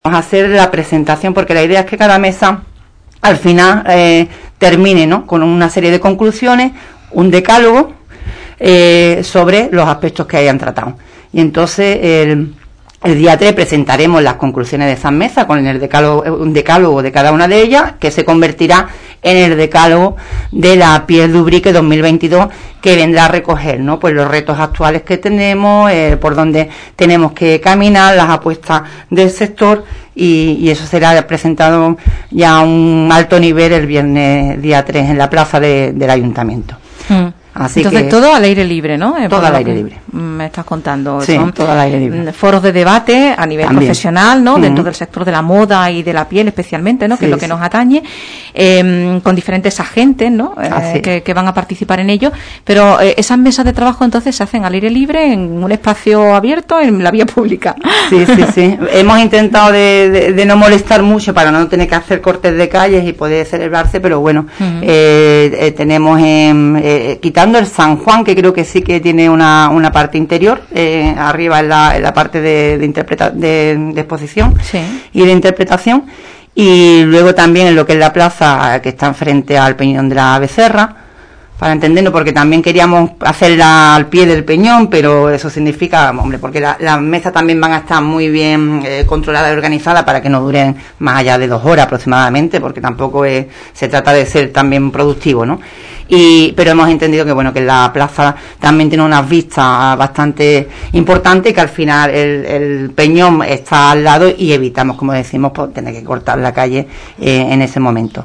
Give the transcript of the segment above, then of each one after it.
Vamos a hacer la presentación, porque la idea es que cada mesa al final termine, ¿no?, con una serie de conclusiones, un decálogo sobre los aspectos que hayan tratado. Y entonces el día 3 presentaremos las conclusiones de esas mesas con el decálogo, un decálogo de cada una de ellas, que se convertirá en el decálogo de la piel de Ubrique 2022, que vendrá a recoger, ¿no?, pues los retos actuales que tenemos, por donde tenemos que caminar, las apuestas del sector, y eso será presentado ya a un alto nivel el viernes día 3 en la plaza del Ayuntamiento. Así entonces, que, todo al aire libre, ¿no? Todo al aire libre. Me estás contando. Sí, son todo al aire libre. Foros de debate a nivel también profesional, ¿no? Dentro del sector de la moda y de la piel especialmente, ¿no? Que es lo que nos atañe, con diferentes agentes, ¿no? Que van a participar en ello. Pero esas mesas de trabajo entonces se hacen al aire libre, en un espacio abierto, en la vía pública. Sí. Hemos intentado de no molestar mucho para no tener que hacer cortes de calles y poder celebrarse, pero bueno, tenemos quitando el San Juan, que creo que sí que tiene una parte interior, arriba en la parte de exposición y de interpretación, y luego también en lo que es la plaza que está enfrente al Peñón de la Becerra, para entenderlo, porque también queríamos hacerla al pie del peñón, pero eso significa, hombre, porque las mesas también van a estar muy bien controladas y organizadas para que no duren más allá de 2 horas aproximadamente, porque tampoco se trata de ser también productivo, ¿no? Pero hemos entendido que bueno, que la plaza también tiene unas vistas bastante importantes, que al final el peñón está al lado y evitamos, como decimos, pues, tener que cortar la calle en ese momento.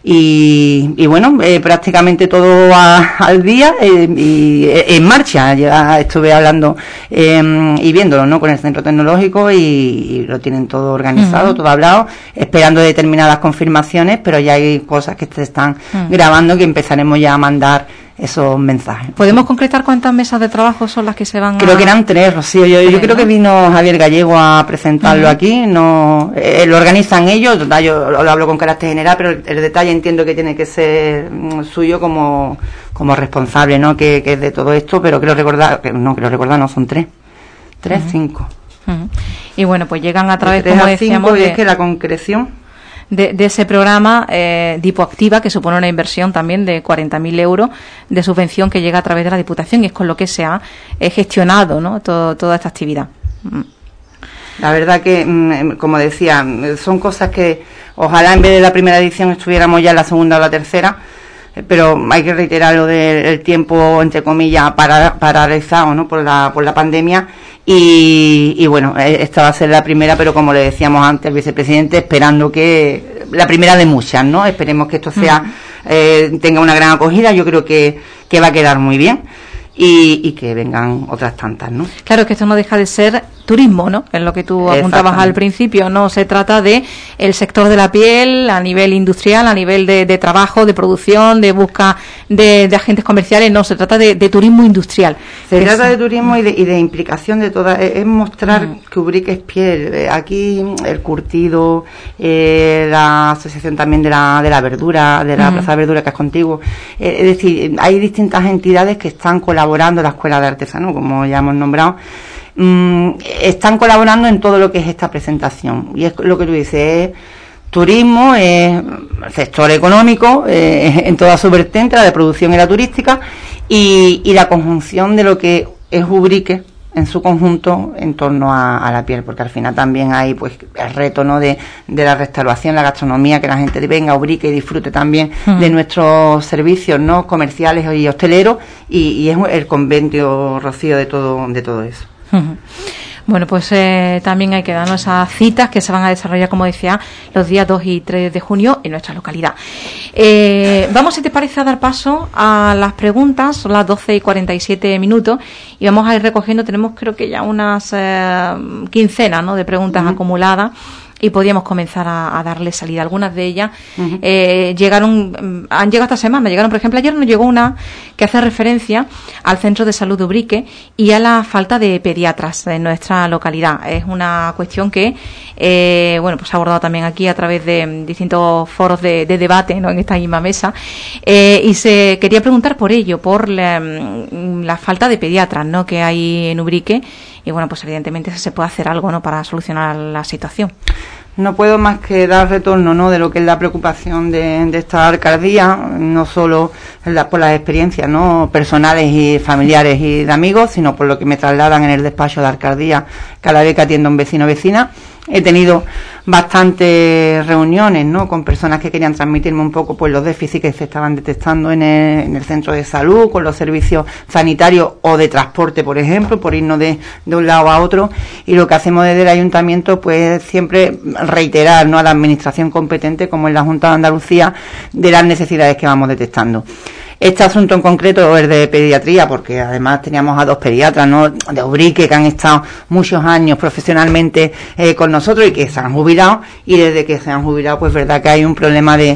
Y bueno, prácticamente todo al día y en marcha. Ya estuve hablando y viéndolo, ¿no?, con el centro tecnológico, y lo tienen todo organizado, todo hablado, esperando determinadas confirmaciones, pero ya hay cosas que se están grabando, que empezaremos ya a mandar esos mensajes. ¿Podemos concretar cuántas mesas de trabajo son las que se van Creo que eran 3, Rocío. Yo creo que vino Javier Gallego a presentarlo aquí. No, lo organizan ellos. Yo lo hablo con carácter general, pero el detalle entiendo que tiene que ser suyo como responsable, ¿no?, que es de todo esto, pero creo recordar, no, son 3, 5. Y bueno, pues llegan a través, de como decíamos, y es que la concreción de ese programa Dipoactiva, que supone una inversión también de 40.000 euros de subvención que llega a través de la Diputación, y es con lo que se ha gestionado, ¿no?, toda esta actividad. La verdad que, como decía, son cosas que ojalá en vez de la primera edición estuviéramos ya en la segunda o la tercera, pero hay que reiterar lo del tiempo, entre comillas, paralizado, ¿no?, por la pandemia. Y bueno, esta va a ser la primera, pero como le decíamos antes al vicepresidente, esperando que la primera de muchas, ¿no? Esperemos que esto sea tenga una gran acogida. Yo creo que va a quedar muy bien, y que vengan otras tantas, ¿no? Claro, que esto no deja de ser turismo, ¿no? En lo que tú apuntabas al principio, no se trata de el sector de la piel a nivel industrial, a nivel de trabajo, de producción, de busca de agentes comerciales, no, se trata de turismo industrial. Se trata de turismo y de implicación de todas, es mostrar que Ubrique es piel. Aquí el curtido, la asociación también de la verdura, de la Plaza de Verdura, que es contigo. Es decir, hay distintas entidades que están colaborando, la Escuela de Artesano, como ya hemos nombrado, están colaborando en todo lo que es esta presentación, y es lo que tú dices, es turismo, es sector económico en toda su vertiente, la de producción y la turística, y la conjunción de lo que es Ubrique en su conjunto en torno a la piel, porque al final también hay pues el reto, ¿no?, de la restauración, la gastronomía, que la gente venga a Ubrique y disfrute también de nuestros servicios, ¿no?, comerciales y hosteleros, y es el convenio, Rocío, de todo eso. Bueno, pues también hay que darnos esas citas que se van a desarrollar, como decía, los días 2 y 3 de junio en nuestra localidad. Vamos, si te parece, a dar paso a las preguntas. Son las 12:47 y vamos a ir recogiendo. Tenemos, creo que ya unas quincenas, ¿no?, de preguntas acumuladas, y podíamos comenzar a darle salida. Algunas de ellas han llegado esta semana. Por ejemplo, ayer nos llegó una que hace referencia al Centro de Salud de Ubrique y a la falta de pediatras en nuestra localidad. Es una cuestión que pues se ha abordado también aquí a través de distintos foros de debate, ¿no?, en esta misma mesa, y se quería preguntar por ello, por la falta de pediatras, ¿no?, que hay en Ubrique, y bueno, pues evidentemente se puede hacer algo, ¿no?, para solucionar la situación. no puedo más que dar retorno, ¿no?, de lo que es la preocupación de esta alcaldía, no solo por las experiencias, ¿no?, personales y familiares y de amigos, sino por lo que me trasladan en el despacho de alcaldía cada vez que atiendo a un vecino o vecina. He tenido bastantes reuniones, ¿no?, con personas que querían transmitirme un poco pues los déficits que se estaban detectando en el centro de salud, con los servicios sanitarios o de transporte, por ejemplo, por irnos de un lado a otro. Y lo que hacemos desde el ayuntamiento pues siempre reiterar, ¿no?, a la administración competente, como en la Junta de Andalucía, de las necesidades que vamos detectando. Este asunto en concreto es de pediatría, porque además teníamos a 2 pediatras, ¿no?, de Ubrique, que han estado muchos años profesionalmente con nosotros y que se han jubilado, y desde que se han jubilado, pues verdad que hay un problema de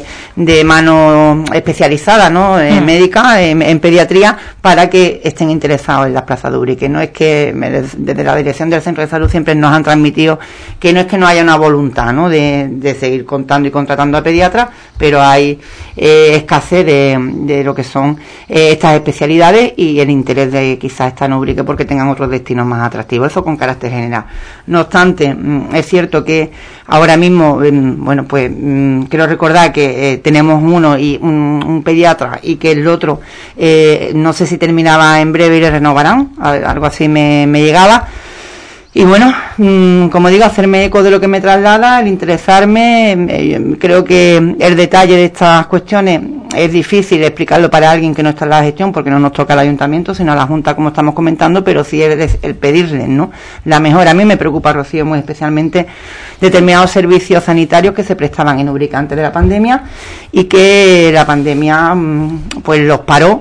mano especializada, ¿no?, médica, en pediatría, para que estén interesados en las plazas de Ubrique. No es que desde la dirección del centro de salud siempre nos han transmitido que no es que no haya una voluntad, ¿no?, de seguir contando y contratando a pediatras, pero hay escasez de lo que son estas especialidades y el interés de quizás estar en Ubrique porque tengan otros destinos más atractivos, eso con carácter general. No obstante, es cierto que ahora mismo, bueno, pues quiero recordar que tenemos uno y un pediatra, y que el otro no sé si terminaba en breve y le renovarán, algo así me llegaba. Y bueno, como digo, hacerme eco de lo que me traslada, el interesarme. Creo que el detalle de estas cuestiones es difícil explicarlo para alguien que no está en la gestión, porque no nos toca al ayuntamiento, sino a la Junta, como estamos comentando, pero sí el pedirles, ¿no?, la mejora. A mí me preocupa, Rocío, muy especialmente determinados servicios sanitarios que se prestaban en Ubrique antes de la pandemia y que la pandemia pues los paró.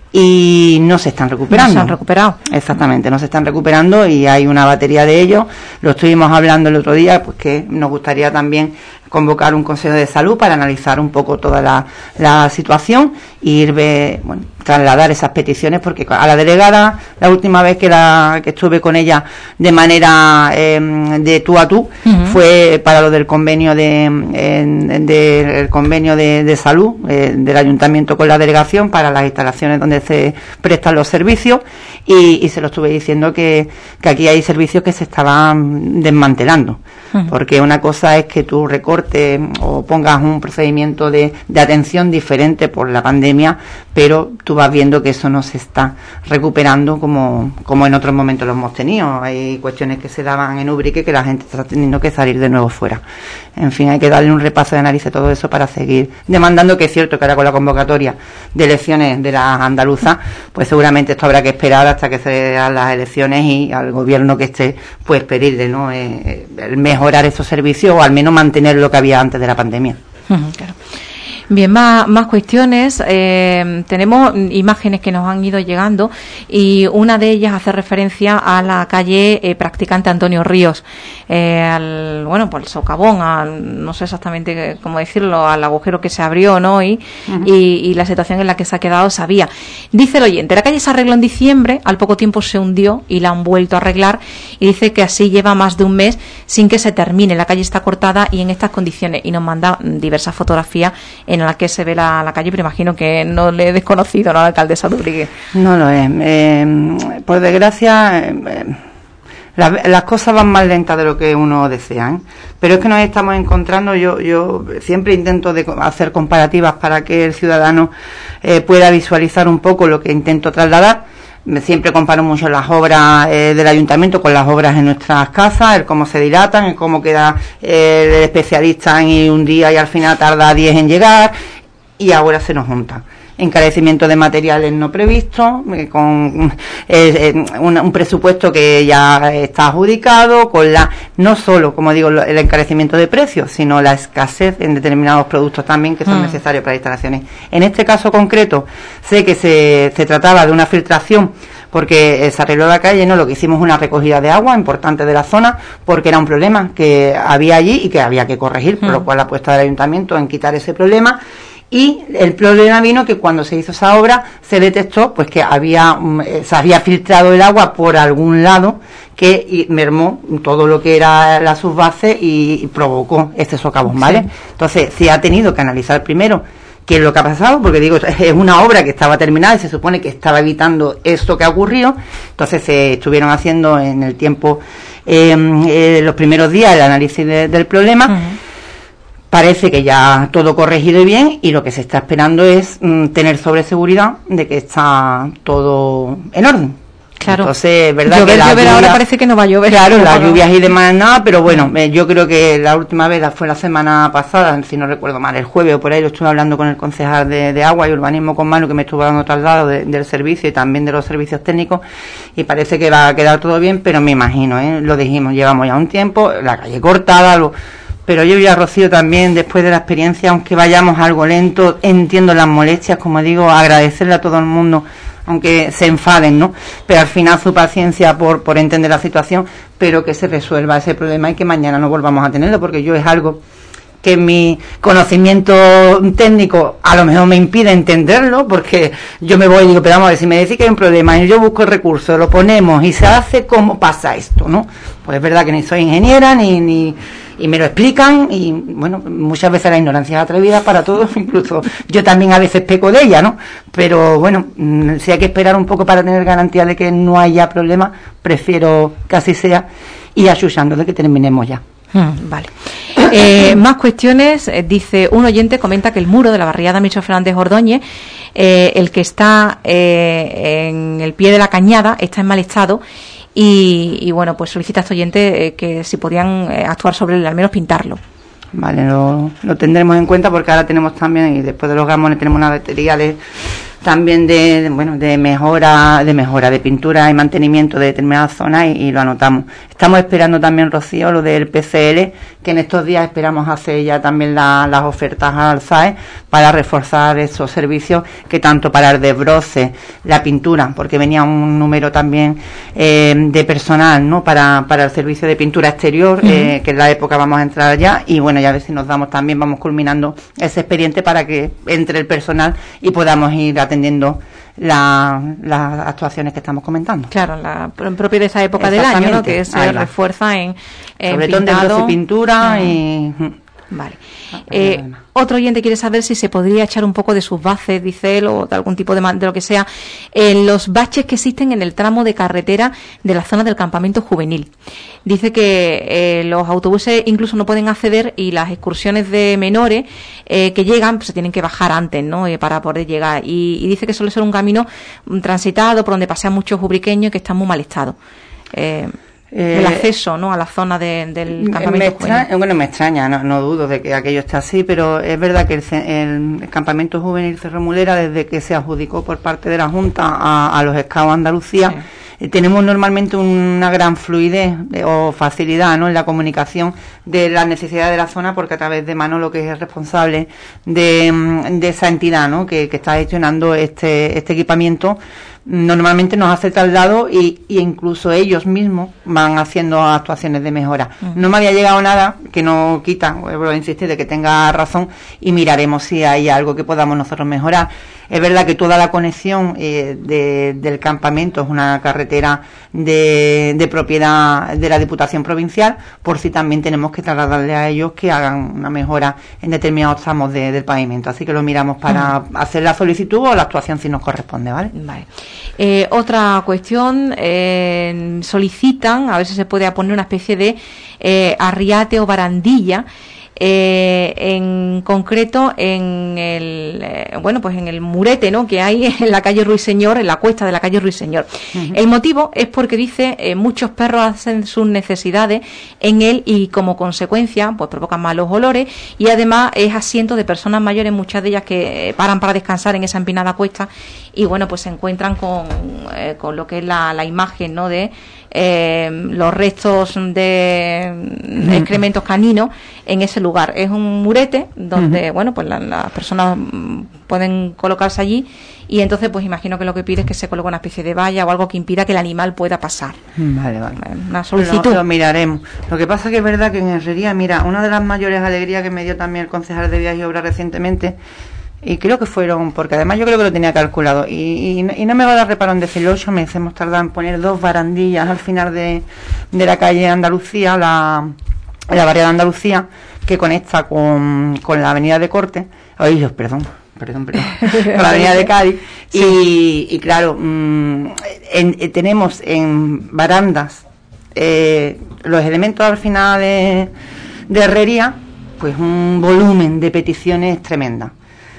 Y no se están recuperando. No se han recuperado. Exactamente, no se están recuperando y hay una batería de ellos. Lo estuvimos hablando el otro día, pues que nos gustaría también convocar un consejo de salud para analizar un poco toda la situación y trasladar esas peticiones, porque a la delegada, la última vez que estuve con ella de manera de tú a tú, fue para lo del convenio del convenio de salud del ayuntamiento con la delegación para las instalaciones donde se prestan los servicios, y se lo estuve diciendo que aquí hay servicios que se estaban desmantelando, porque una cosa es que tú recortes o pongas un procedimiento de atención diferente por la pandemia, pero tú vas viendo que eso no se está recuperando como en otros momentos lo hemos tenido. Hay cuestiones que se daban en Ubrique que la gente está teniendo que salir de nuevo fuera. En fin, hay que darle un repaso de análisis a todo eso para seguir demandando, que es cierto que ahora con la convocatoria de elecciones de las andaluzas, pues seguramente esto habrá que esperar hasta que se hagan las elecciones y al gobierno que esté, pues pedirle, ¿no?, el mejorar esos servicios o al menos mantener lo que había antes de la pandemia. Claro. Bien, más cuestiones. Tenemos imágenes que nos han ido llegando y una de ellas hace referencia a la calle Practicante Antonio Ríos, por el socavón, no sé exactamente cómo decirlo, al agujero que se abrió, ¿no? Y la situación en la que se ha quedado sabía. Dice el oyente, la calle se arregló en diciembre, al poco tiempo se hundió y la han vuelto a arreglar, y dice que así lleva más de un mes sin que se termine. La calle está cortada y en estas condiciones, y nos manda diversas fotografías en la que se ve la calle, pero imagino que no le he desconocido, ¿no?, a la alcaldesa de Ubrique. No lo es. Por desgracia, las cosas van más lentas de lo que uno desea, ¿eh? Pero es que nos estamos encontrando, yo siempre intento de hacer comparativas para que el ciudadano pueda visualizar un poco lo que intento trasladar. Siempre comparo mucho las obras del ayuntamiento con las obras en nuestras casas, el cómo se dilatan, el cómo queda el especialista en un día y al final tarda 10 en llegar, y ahora se nos junta. Encarecimiento de materiales no previstos, con un presupuesto que ya está adjudicado, con no solo, como digo, el encarecimiento de precios, sino la escasez en determinados productos también que son necesarios para instalaciones. En este caso concreto, sé que se trataba de una filtración, porque se arregló la calle, ¿no? Lo que hicimos una recogida de agua importante de la zona, porque era un problema que había allí y que había que corregir, por lo cual la apuesta del ayuntamiento en quitar ese problema. Y el problema vino que cuando se hizo esa obra se detectó pues que se había filtrado el agua por algún lado, que mermó todo lo que era la subbase y provocó este socavón, ¿vale? Sí. Entonces se ha tenido que analizar primero qué es lo que ha pasado, porque digo, es una obra que estaba terminada y se supone que estaba evitando esto que ha ocurrido. Entonces se estuvieron haciendo en el tiempo los primeros días el análisis del problema. Parece que ya todo corregido y bien, y lo que se está esperando es tener sobre seguridad de que está todo en orden. Claro. Entonces, verdad llover, que la lluvia, ahora parece que no va a llover. Claro, las lluvias y demás nada, pero bueno, yo creo que la última vez fue la semana pasada, si no recuerdo mal, el jueves o por ahí, lo estuve hablando con el concejal de Agua y Urbanismo con Manu, que me estuvo dando traslado del servicio y también de los servicios técnicos, y parece que va a quedar todo bien, pero me imagino, lo dijimos, llevamos ya un tiempo, la calle cortada, pero yo ya, Rocío, también, después de la experiencia, aunque vayamos algo lento, entiendo las molestias, como digo, agradecerle a todo el mundo, aunque se enfaden, ¿no? Pero al final su paciencia por entender la situación, pero que se resuelva ese problema y que mañana no volvamos a tenerlo, porque yo es algo que mi conocimiento técnico a lo mejor me impide entenderlo, porque yo me voy y digo, pero vamos a ver, si me decís que hay un problema y yo busco el recurso, lo ponemos y se hace, ¿cómo pasa esto, no? Pues es verdad que ni soy ingeniera, ni y me lo explican, y bueno, muchas veces la ignorancia es atrevida para todos, incluso yo también a veces peco de ella, ¿no? Pero bueno, si hay que esperar un poco para tener garantía de que no haya problema, prefiero que así sea y ayudando de que terminemos ya. Vale. Más cuestiones. Dice un oyente, comenta que el muro de la barriada Micho Fernández Ordóñez, el que está en el pie de la cañada, está en mal estado. Y bueno, pues solicita a este oyente que si podían actuar sobre él, al menos pintarlo. Vale, lo tendremos en cuenta, porque ahora tenemos también, y después de los gamones tenemos una batería también de mejora de pintura y mantenimiento de determinadas zonas, y lo anotamos. Estamos esperando también, Rocío, lo del PCL, que en estos días esperamos hacer ya también las ofertas al SAE para reforzar esos servicios, que tanto para el desbroce, la pintura, porque venía un número también de personal, ¿no? Para el servicio de pintura exterior, que en la época vamos a entrar ya, y bueno, ya a ver si nos damos también, vamos culminando ese expediente para que entre el personal y podamos ir atendiendo las actuaciones que estamos comentando. Claro, propio de esa época del año, ¿no? Que se refuerza en sobre todo en desbroce y pintura y... Vale. Otro oyente quiere saber si se podría echar un poco de sus bases, dice él, o de algún tipo de lo que sea, en los baches que existen en el tramo de carretera de la zona del campamento juvenil. Dice que los autobuses incluso no pueden acceder, y las excursiones de menores que llegan pues se tienen que bajar antes, ¿no? Para poder llegar. Y dice que suele ser un camino transitado por donde pasean muchos ubriqueños y que están muy mal estado. El acceso, ¿no?, a la zona del campamento juvenil. Bueno, me extraña, no dudo de que aquello esté así, pero es verdad que el campamento juvenil Cerro Mulera, desde que se adjudicó por parte de la Junta a los Scouts Andalucía, tenemos normalmente una gran fluidez o facilidad, ¿no?, en la comunicación de las necesidades de la zona, porque a través de Manolo, que es el responsable de esa entidad, ¿no?, que está gestionando este equipamiento, normalmente nos hace traslado y incluso ellos mismos van haciendo actuaciones de mejora. No me había llegado nada, que no quita, vuelvo a insistir, de que tenga razón, y miraremos si hay algo que podamos nosotros mejorar. Es verdad que toda la conexión del campamento es una carretera de propiedad de la Diputación Provincial, por si también tenemos que trasladarle a ellos que hagan una mejora en determinados tramos del pavimento. Así que lo miramos para hacer la solicitud o la actuación si nos corresponde, ¿vale? Vale. Otra cuestión, solicitan a ver si se puede poner una especie de arriate o barandilla, en concreto en el en el murete, ¿no?, que hay en la calle Ruiseñor, en la cuesta de la calle Ruiseñor. El motivo es porque dice muchos perros hacen sus necesidades en él, y como consecuencia pues provocan malos olores, y además es asiento de personas mayores, muchas de ellas que paran para descansar en esa empinada cuesta, y bueno, pues se encuentran con lo que es la imagen, ¿no?, de los restos de excrementos caninos en ese lugar. Es un murete donde pues las personas pueden colocarse allí, y entonces pues imagino que lo que pide es que se coloque una especie de valla o algo que impida que el animal pueda pasar. Vale. Una solicitud. Lo miraremos. Lo que pasa que es verdad que en Herrería, mira, una de las mayores alegrías que me dio también el concejal de Vías y Obras recientemente, y creo que fueron, porque además yo creo que lo tenía calculado, y no me va a dar reparo en decirlo, 8 meses hemos tardado en poner 2 barandillas al final de la calle Andalucía, la barriada Andalucía, que conecta con la avenida de Corte, perdón, con la avenida de Cádiz, y claro, tenemos en barandas los elementos al final de herrería, pues un volumen de peticiones tremenda.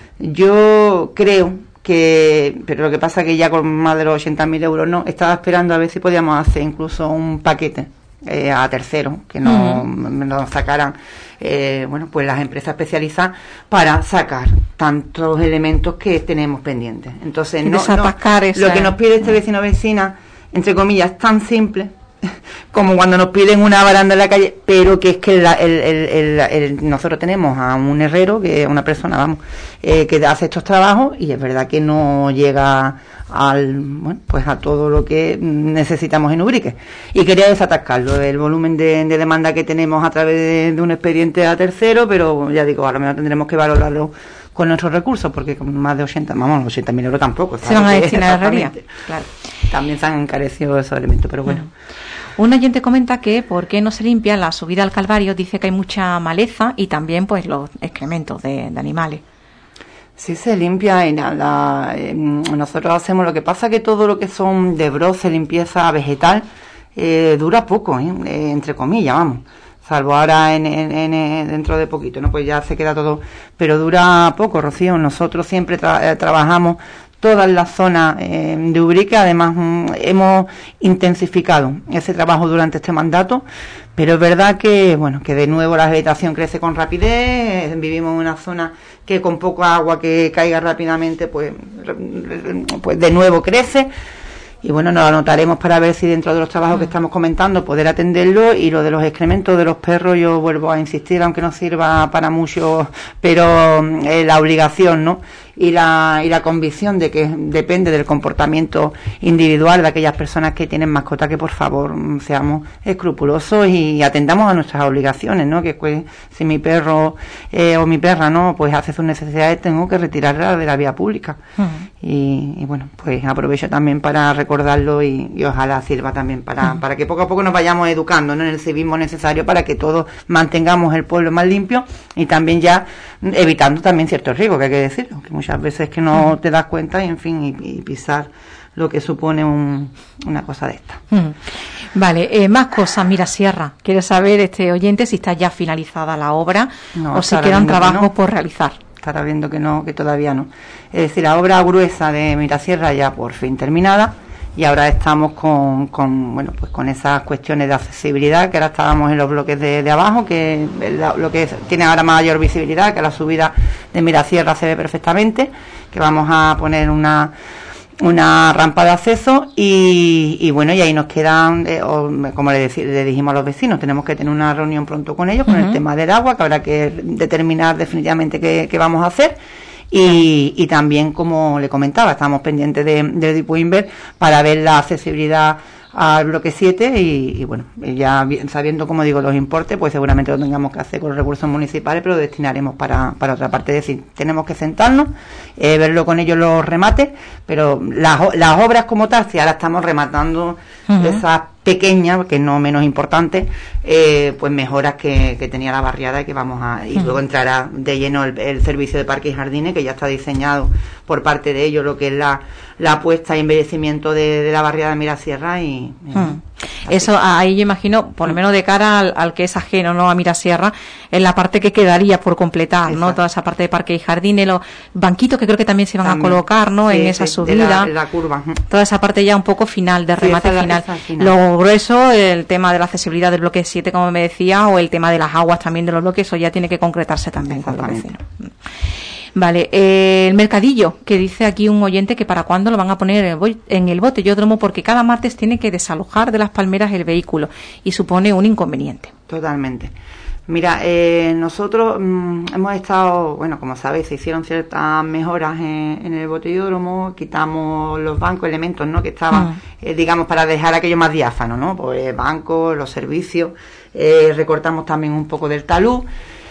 Yo creo que, pero lo que pasa que ya con más de los 80.000 euros no, estaba esperando a ver si podíamos hacer incluso un paquete a terceros, que nos sacaran pues las empresas especializadas para sacar tantos elementos que tenemos pendientes. Entonces lo que nos pide este vecino o vecina, entre comillas, es tan simple como cuando nos piden una baranda en la calle, pero que es que nosotros tenemos a un herrero, que es una persona, que hace estos trabajos, y es verdad que no llega a todo lo que necesitamos en Ubrique. Y quería desatascarlo, el volumen de demanda que tenemos a través de un expediente a tercero, pero ya digo, a lo mejor tendremos que valorarlo con nuestros recursos, porque con más de 80.000 euros tampoco se van a destinar a herrería. Claro. También se han encarecido esos elementos, pero bueno. Un oyente comenta que por qué no se limpia la subida al Calvario, dice que hay mucha maleza y también pues los excrementos de animales. Sí se limpia y nosotros hacemos, lo que pasa que todo lo que son de broce, limpieza vegetal, dura poco, entre comillas, vamos. Salvo ahora dentro de poquito, ¿no? Pues ya se queda todo, pero dura poco, Rocío. Nosotros siempre trabajamos todas las zonas de Ubrique, además hemos intensificado ese trabajo durante este mandato, pero es verdad que de nuevo la vegetación crece con rapidez, vivimos en una zona que con poco agua que caiga rápidamente, pues de nuevo crece. Y nos lo anotaremos para ver si dentro de los trabajos que estamos comentando poder atenderlo. Y lo de los excrementos de los perros, yo vuelvo a insistir, aunque no sirva para mucho, pero la obligación, ¿no? Y la convicción de que depende del comportamiento individual de aquellas personas que tienen mascota, que por favor seamos escrupulosos y atendamos a nuestras obligaciones, ¿no? Que pues, si mi perro o mi perra no pues hace sus necesidades, tengo que retirarla de la vía pública. Y pues aprovecho también para recordarlo y ojalá sirva también para que poco a poco nos vayamos educando, ¿no? En el civismo necesario para que todos mantengamos el pueblo más limpio y también ya evitando también ciertos riesgos, que hay que decirlo, que muchas veces que no te das cuenta y pisar lo que supone una cosa de esta. Vale, más cosas. Mirasierra, quiere saber este oyente si está ya finalizada la obra o si quedan trabajos por realizar. Estará viendo que no, que todavía no. Es decir, la obra gruesa de Mirasierra ya por fin terminada, y ahora estamos con esas cuestiones de accesibilidad, que ahora estábamos en los bloques de abajo, que lo que tiene ahora mayor visibilidad, que la subida de Mirasierra se ve perfectamente, que vamos a poner una rampa de acceso y ahí nos quedan, como le dijimos a los vecinos, tenemos que tener una reunión pronto con ellos con el tema del agua, que habrá que determinar definitivamente qué vamos a hacer. Y también, como le comentaba, estamos pendientes de Dipuinver para ver la accesibilidad al bloque 7 y ya sabiendo, como digo, los importes, pues seguramente lo tengamos que hacer con los recursos municipales, pero lo destinaremos para otra parte. Es decir, tenemos que sentarnos, verlo con ellos los remates, pero las obras como tal, si ahora estamos rematando esas pequeñas, que no menos importantes, pues mejoras que tenía la barriada y que vamos a... Y luego entrará de lleno el servicio de parques y jardines, que ya está diseñado por parte de ellos, lo que es la apuesta y embellecimiento de la barriada de Mirasierra Eso ahí yo imagino, por lo menos de cara al que es ajeno, ¿no?, a Mirasierra, en la parte que quedaría por completar. Exacto. ¿No? Toda esa parte de parques y jardines, los banquitos que creo que también se van a colocar, ¿no?, en esa subida. La curva. Toda esa parte ya un poco final, de remate final. Lo grueso, el tema de la accesibilidad del bloque 7, como me decía, o el tema de las aguas también de los bloques, eso ya tiene que concretarse también con los vecinos. Vale, el mercadillo, que dice aquí un oyente que para cuándo lo van a poner en el botellódromo, porque cada martes tiene que desalojar de las palmeras el vehículo y supone un inconveniente. Totalmente. Mira, nosotros hemos estado, como sabéis, se hicieron ciertas mejoras en el botellódromo, quitamos los bancos, elementos, ¿no?, que estaban, digamos, para dejar aquello más diáfano, ¿no?, pues bancos, los servicios, recortamos también un poco del talud.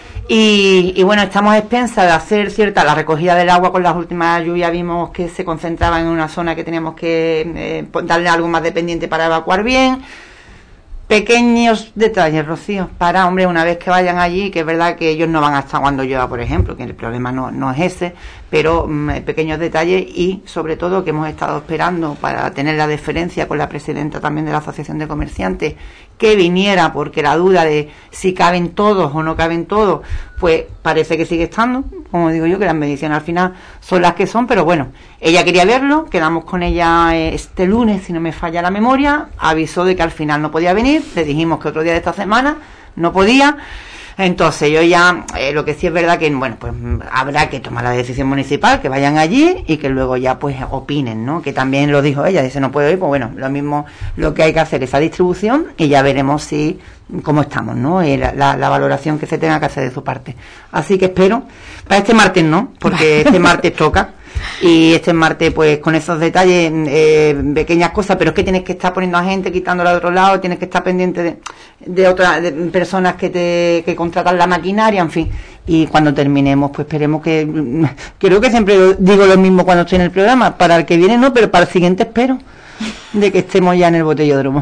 Y estamos a expensas de hacer la recogida del agua. Con las últimas lluvias vimos que se concentraba en una zona que teníamos que darle algo más dependiente para evacuar bien. Pequeños detalles, Rocío, para, hombre, una vez que vayan allí, que es verdad que ellos no van a estar cuando llueva, por ejemplo, que el problema no es ese, pero pequeños detalles y, sobre todo, que hemos estado esperando para tener la deferencia con la presidenta también de la Asociación de Comerciantes, que viniera, porque la duda de si caben todos o no caben todos, pues parece que sigue estando, como digo yo, que las mediciones al final son las que son, pero bueno, ella quería verlo, quedamos con ella este lunes, si no me falla la memoria, avisó de que al final no podía venir, le dijimos que otro día de esta semana no podía. Entonces yo ya, lo que sí es verdad que, bueno, pues habrá que tomar la decisión municipal, que vayan allí y que luego ya pues opinen, ¿no? Que también lo dijo ella, dice no puedo ir, pues bueno, lo mismo, lo que hay que hacer esa distribución y ya veremos si, cómo estamos, ¿no? La valoración que se tenga que hacer de su parte. Así que espero, para este martes no, porque este martes toca. Y este martes, pues con esos detalles, pequeñas cosas, pero es que tienes que estar poniendo a gente, quitándola de otro lado, tienes que estar pendiente de otras personas que contratan la maquinaria, en fin. Y cuando terminemos, pues esperemos que, creo que siempre digo lo mismo cuando estoy en el programa, para el que viene no, pero para el siguiente espero de que estemos ya en el botellódromo.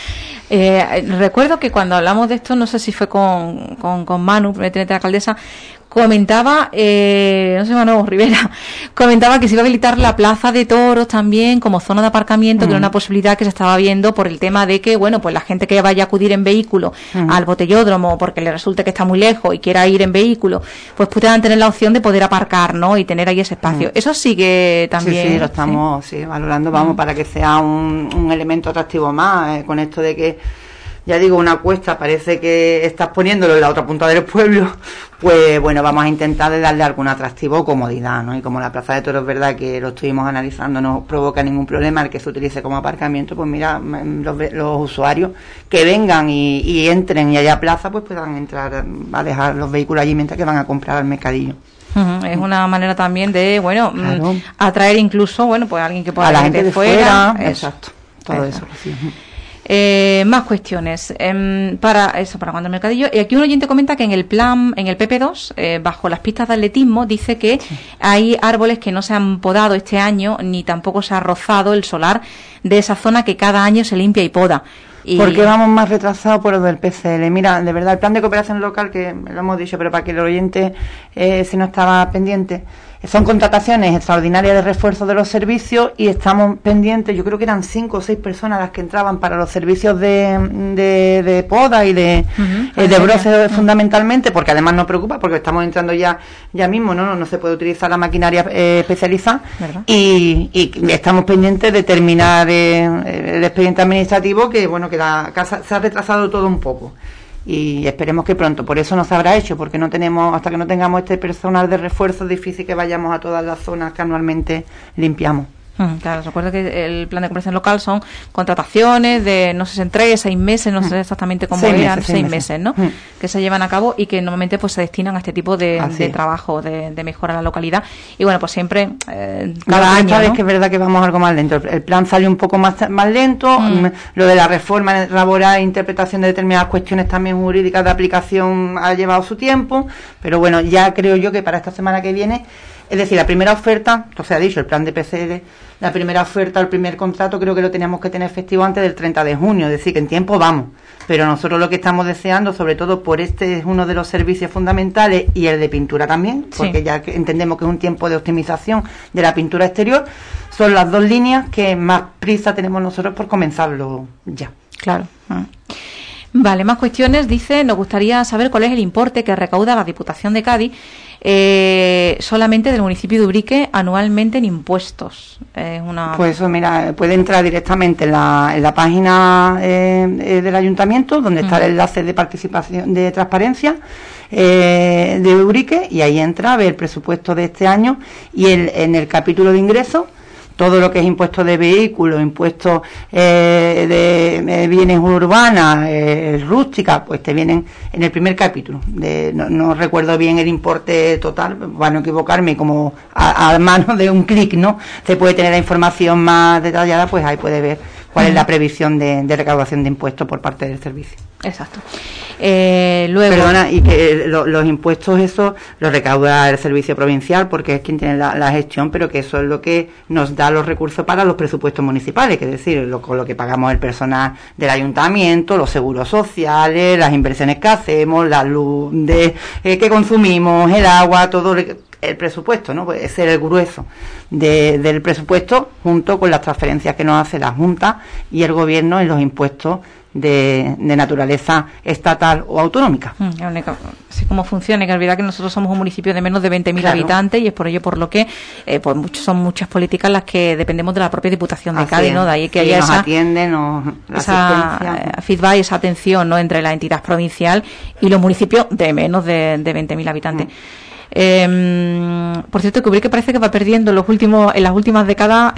Recuerdo que cuando hablamos de esto, no sé si fue con Manu, presidente de la alcaldesa, comentaba, no sé, Manuel Rivera, comentaba que se iba a habilitar la plaza de toros también como zona de aparcamiento, que era una posibilidad que se estaba viendo por el tema de que, bueno, pues la gente que vaya a acudir en vehículo al botellódromo porque le resulte que está muy lejos y quiera ir en vehículo, pues puedan tener la opción de poder aparcar, ¿no? Y tener ahí ese espacio. Eso sigue también. Sí, lo estamos valorando, vamos, para que sea un elemento atractivo más, con esto de que, ya digo, una cuesta, parece que estás poniéndolo en la otra punta del pueblo, pues bueno, vamos a intentar de darle algún atractivo o comodidad, ¿no? Y como la plaza de toros es verdad que lo estuvimos analizando, no provoca ningún problema el que se utilice como aparcamiento, pues mira, los usuarios que vengan y entren y haya plaza, pues puedan entrar a dejar los vehículos allí mientras que van a comprar al mercadillo. Es una manera también de, bueno, claro, atraer incluso, bueno, pues a alguien que pueda a la gente de fuera. Exacto. Todo eso. Más cuestiones para cuando el mercadillo. Y aquí un oyente comenta que en el PP2, bajo las pistas de atletismo, dice que hay árboles que no se han podado este año ni tampoco se ha rozado el solar de esa zona que cada año se limpia y poda. Porque vamos más retrasados por lo del PCL. Mira, de verdad, el plan de cooperación local, que lo hemos dicho, pero para que el oyente, si no estaba pendiente, son contrataciones extraordinarias de refuerzo de los servicios y estamos pendientes, yo creo que eran 5 o 6 personas las que entraban para los servicios de poda y de broce fundamentalmente, porque además nos preocupa, porque estamos entrando ya mismo, no se puede utilizar la maquinaria especializada y estamos pendientes de terminar el expediente administrativo, que bueno, que la casa se ha retrasado todo un poco. Y esperemos que pronto, por eso no se habrá hecho, porque no tenemos, hasta que no tengamos este personal de refuerzo, es difícil que vayamos a todas las zonas que anualmente limpiamos. Claro, recuerdo que el plan de cooperación local son contrataciones de, no sé, entre 6 meses, no sé exactamente cómo eran, 6 meses, ¿no? Que se llevan a cabo y que normalmente pues se destinan a este tipo de trabajo, de mejora a la localidad. Y bueno, pues siempre, cada año, ¿no? Es que es verdad que vamos algo más lento. El plan salió un poco más lento, lo de la reforma laboral e interpretación de determinadas cuestiones también jurídicas de aplicación ha llevado su tiempo, pero bueno, ya creo yo que para esta semana que viene, es decir, la primera oferta, o sea, dicho, el plan de PCL, la primera oferta, el primer contrato, creo que lo teníamos que tener efectivo antes del 30 de junio, es decir, que en tiempo vamos. Pero nosotros lo que estamos deseando, sobre todo por este es uno de los servicios fundamentales y el de pintura también, porque ya entendemos que es un tiempo de optimización de la pintura exterior, son las 2 líneas que más prisa tenemos nosotros por comenzarlo ya. Claro. Vale, más cuestiones. Dice, nos gustaría saber cuál es el importe que recauda la Diputación de Cádiz solamente del municipio de Ubrique anualmente en impuestos. Pues eso, mira, puede entrar directamente en la página del ayuntamiento, donde está el enlace de participación, de transparencia de Ubrique, y ahí entra a ver el presupuesto de este año y en el capítulo de ingresos, todo lo que es impuestos de vehículos, impuestos de bienes urbanas, rústicas, pues te vienen en el primer capítulo. No recuerdo bien el importe total, para no equivocarme, como a mano de un clic, ¿no? Se puede tener la información más detallada, pues ahí puede ver cuál es la previsión de recaudación de impuestos por parte del servicio. Exacto. Luego... Perdona, y que los impuestos esos los recauda el servicio provincial porque es quien tiene la gestión, pero que eso es lo que nos da los recursos para los presupuestos municipales, que es decir, con lo que pagamos el personal del ayuntamiento, los seguros sociales, las inversiones que hacemos, la luz que consumimos, el agua, todo el presupuesto, ¿no? Puede ser el grueso del presupuesto junto con las transferencias que nos hace la Junta y el Gobierno en los impuestos de naturaleza estatal o autonómica. Así como funciona, hay que olvidar que nosotros somos un municipio de menos de 20.000 habitantes y es por ello por lo que son muchas políticas las que dependemos de la propia Diputación de Cádiz, ¿no? De ahí que haya nos atienden, esa feedback y esa atención, ¿no? Entre la entidad provincial y los municipios de menos de 20.000 habitantes. Por cierto, que parece que va perdiendo en las últimas décadas